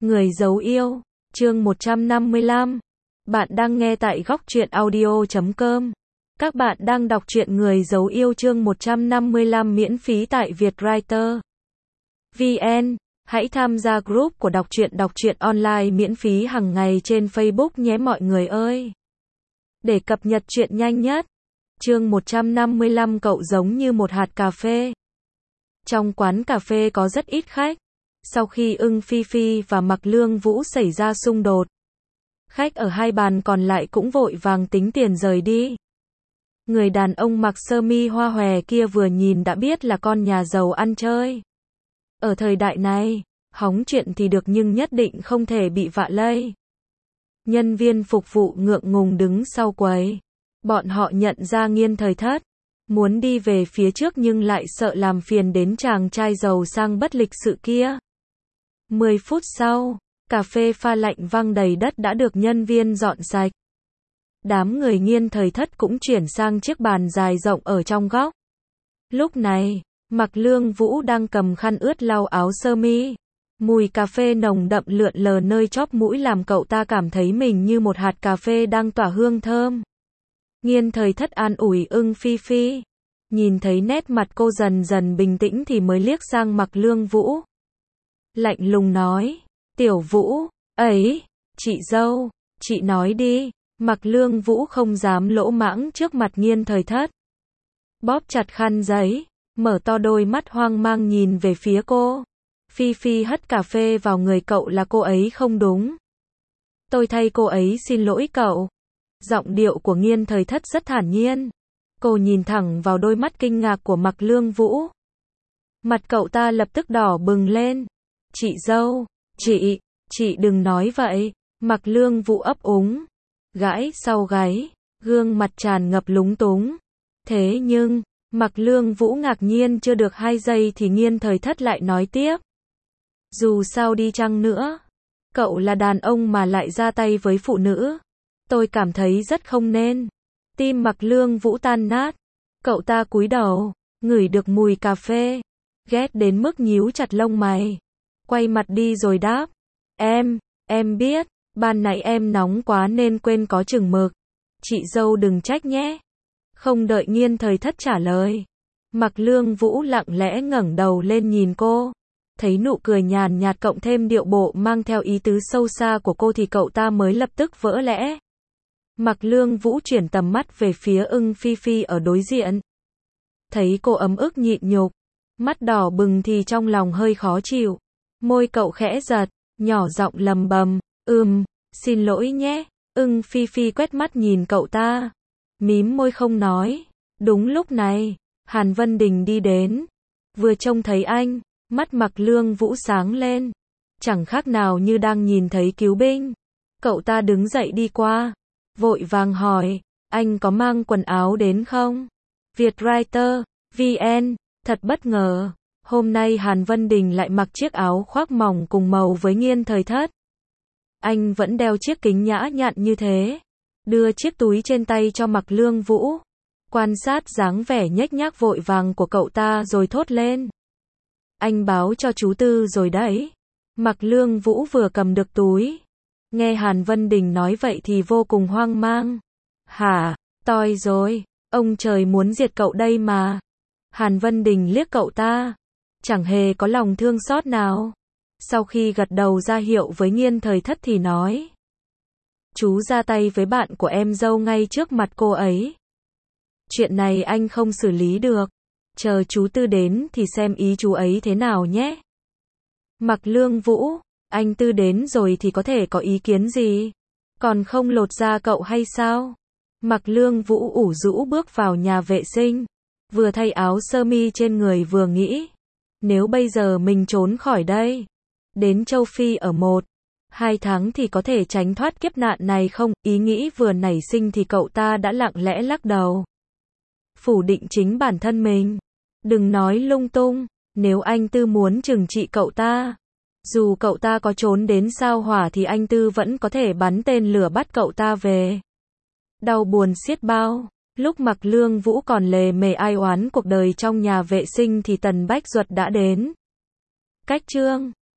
Người giấu yêu, chương 155. Bạn đang nghe tại góc truyện audio.com. Các bạn đang đọc truyện Người giấu yêu chương 155 miễn phí tại Vietwriter VN. Hãy tham gia group của đọc truyện online miễn phí hàng ngày trên Facebook nhé mọi người ơi. Để cập nhật truyện nhanh nhất. Chương 155 cậu giống như một hạt cà phê. Trong quán cà phê có rất ít khách. Sau khi Ưng Phi Phi và Mạc Lương Vũ xảy ra xung đột, khách ở hai bàn còn lại cũng vội vàng tính tiền rời đi. Người đàn ông mặc sơ mi hoa hòe kia vừa nhìn đã biết là con nhà giàu ăn chơi. Ở thời đại này, hóng chuyện thì được nhưng nhất định không thể bị vạ lây. Nhân viên phục vụ ngượng ngùng đứng sau quầy. Bọn họ nhận ra Nghiên Thời Thất muốn đi về phía trước nhưng lại sợ làm phiền đến chàng trai giàu sang bất lịch sự kia. 10 phút sau, cà phê pha lạnh văng đầy đất đã được nhân viên dọn sạch. Đám người Nghiên Thời Thất cũng chuyển sang chiếc bàn dài rộng ở trong góc. Lúc này, Mạc Lương Vũ đang cầm khăn ướt lau áo sơ mi. Mùi cà phê nồng đậm lượn lờ nơi chóp mũi làm cậu ta cảm thấy mình như một hạt cà phê đang tỏa hương thơm. Nghiên Thời Thất an ủi Ưng Phi Phi. Nhìn thấy nét mặt cô dần dần bình tĩnh thì mới liếc sang Mạc Lương Vũ. Lạnh lùng nói, Tiểu Vũ, ấy, chị dâu, chị nói đi. Mạc Lương Vũ không dám lỗ mãng trước mặt Nghiên Thời Thất. Bóp chặt khăn giấy, mở to đôi mắt hoang mang nhìn về phía cô. Phi Phi hất cà phê vào người cậu là cô ấy không đúng. Tôi thay cô ấy xin lỗi cậu. Giọng điệu của Nghiên Thời Thất rất thản nhiên. Cô nhìn thẳng vào đôi mắt kinh ngạc của Mạc Lương Vũ. Mặt cậu ta lập tức đỏ bừng lên. Chị dâu, chị đừng nói vậy. Mạc Lương Vũ ấp úng, gãi sau gáy, gương mặt tràn ngập lúng túng. Thế nhưng, Mạc Lương Vũ ngạc nhiên chưa được 2 giây thì Nghiên Thời Thất lại nói tiếp. Dù sao đi chăng nữa, cậu là đàn ông mà lại ra tay với phụ nữ. Tôi cảm thấy rất không nên. Tim Mạc Lương Vũ tan nát. Cậu ta cúi đầu, ngửi được mùi cà phê. Ghét đến mức nhíu chặt lông mày. Quay mặt đi rồi đáp. Em biết, ban nãy em nóng quá nên quên có chừng mực. Chị dâu đừng trách nhé. Không đợi Nghiên Thời Thất trả lời. Mạc Lương Vũ lặng lẽ ngẩng đầu lên nhìn cô. Thấy nụ cười nhàn nhạt cộng thêm điệu bộ mang theo ý tứ sâu xa của cô thì cậu ta mới lập tức vỡ lẽ. Mạc Lương Vũ chuyển tầm mắt về phía Ưng Phi Phi ở đối diện. Thấy cô ấm ức nhịn nhục, mắt đỏ bừng thì trong lòng hơi khó chịu. Môi cậu khẽ giật, nhỏ giọng lầm bầm, xin lỗi nhé. Ưng Phi Phi quét mắt nhìn cậu ta, mím môi không nói. Đúng lúc này, Hàn Vân Đình đi đến. Vừa trông thấy anh, mắt Mạc Lương Vũ sáng lên. Chẳng khác nào như đang nhìn thấy cứu binh. Cậu ta đứng dậy đi qua, vội vàng hỏi, anh có mang quần áo đến không? Vietwriter VN, thật bất ngờ. Hôm nay Hàn Vân Đình lại mặc chiếc áo khoác mỏng cùng màu với Nghiên Thời Thất. Anh vẫn đeo chiếc kính nhã nhặn như thế. Đưa chiếc túi trên tay cho Mạc Lương Vũ. Quan sát dáng vẻ nhếch nhác vội vàng của cậu ta rồi thốt lên. Anh báo cho chú Tư rồi đấy. Mạc Lương Vũ vừa cầm được túi. Nghe Hàn Vân Đình nói vậy thì vô cùng hoang mang. Hả, toi rồi, ông trời muốn diệt cậu đây mà. Hàn Vân Đình liếc cậu ta. Chẳng hề có lòng thương xót nào. Sau khi gật đầu ra hiệu với Nghiên Thời Thất thì nói. Chú ra tay với bạn của em dâu ngay trước mặt cô ấy. Chuyện này anh không xử lý được. Chờ chú Tư đến thì xem ý chú ấy thế nào nhé. Mạc Lương Vũ, anh Tư đến rồi thì có thể có ý kiến gì? Còn không lột da cậu hay sao? Mạc Lương Vũ ủ rũ bước vào nhà vệ sinh. Vừa thay áo sơ mi trên người vừa nghĩ. Nếu bây giờ mình trốn khỏi đây, đến châu Phi ở 1-2 tháng thì có thể tránh thoát kiếp nạn này không? Ý nghĩ vừa nảy sinh thì cậu ta đã lặng lẽ lắc đầu. Phủ định chính bản thân mình. Đừng nói lung tung, nếu anh Tư muốn trừng trị cậu ta. Dù cậu ta có trốn đến sao hỏa thì anh Tư vẫn có thể bắn tên lửa bắt cậu ta về. Đau buồn xiết bao. Lúc Mạc Lương Vũ còn lề mề ai oán cuộc đời trong nhà vệ sinh thì Tần Bách Duật đã đến. Cách chương